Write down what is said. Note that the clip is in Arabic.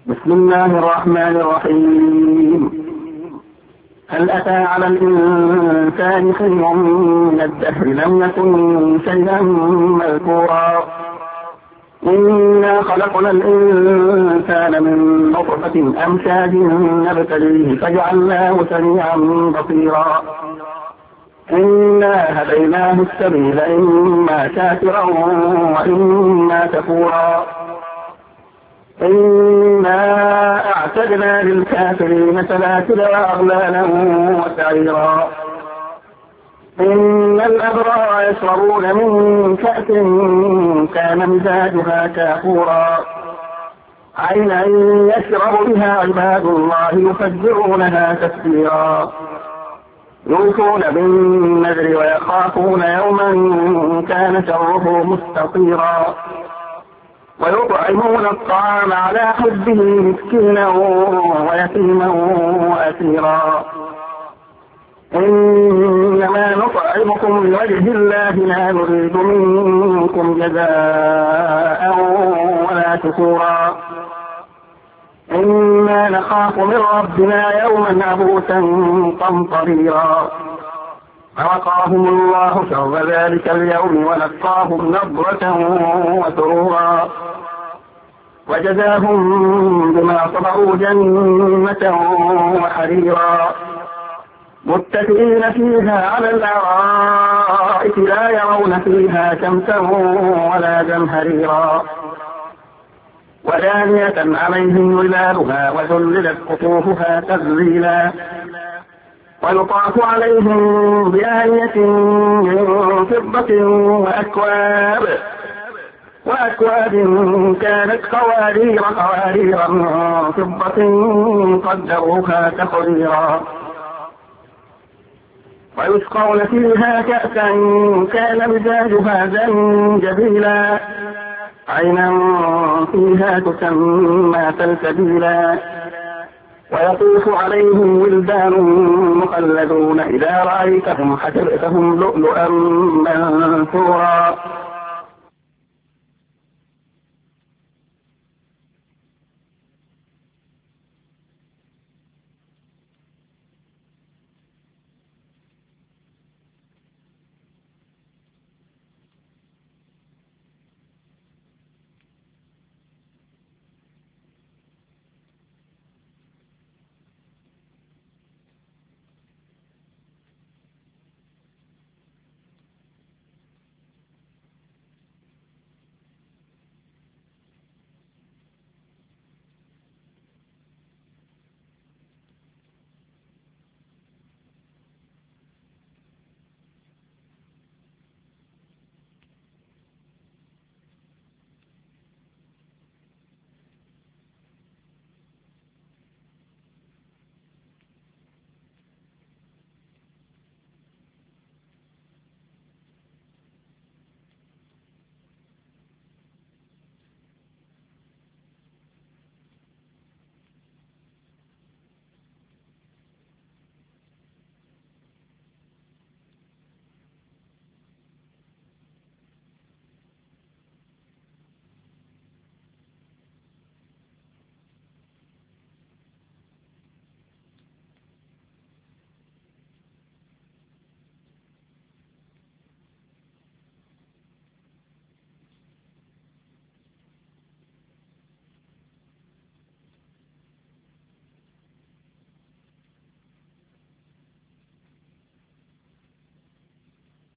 بسم الله الرحمن الرحيم. هل أتى على الإنسان حين من الدهر لم يكن شيئا مذكورا إنا خلقنا الإنسان من نطفة أمشاج نبتليه فجعلناه سميعا بصيرا إنا هديناه السبيل إما شاكرا وإما كفورا إنا أعتدنا للكافرين سلاسل وأغلالا وسعيرا إن الأبرار يشربون من كأس كان مزاجها كافورا عينا يشرب بها عباد الله يفجرونها تفجيرا يوفون بالنذر ويخافون يوما كان شره مستطيرا ويطعمون الطعام على حبه مسكينا ويتيما وأسيرا إنما نطعمكم لوجه الله لا نريد منكم جزاء ولا شكورا إنا نخاف من ربنا يوما عبوسا قمطريرا فوقاهم الله شر ذلك اليوم ولقاهم نضرة وسرورا وجزاهم بما صبروا جنة وحريرا متكئين فيها على الأرائك لا يرون فيها شمسا ولا زمهريرا ودانية عليهم ظلالها وذللت قطوفها تذليلا ويطاف عليهم بآية من فضة وأكواب كانت قوارير من فضة قدروها تقديرا ويسقون فيها كأسا كان مزاجها زنجبيلا عينا فيها تسمى سلسبيلا ويطوف عليهم ولدان مخلدون إذا رأيتهم حسبتهم لؤلؤا منثورا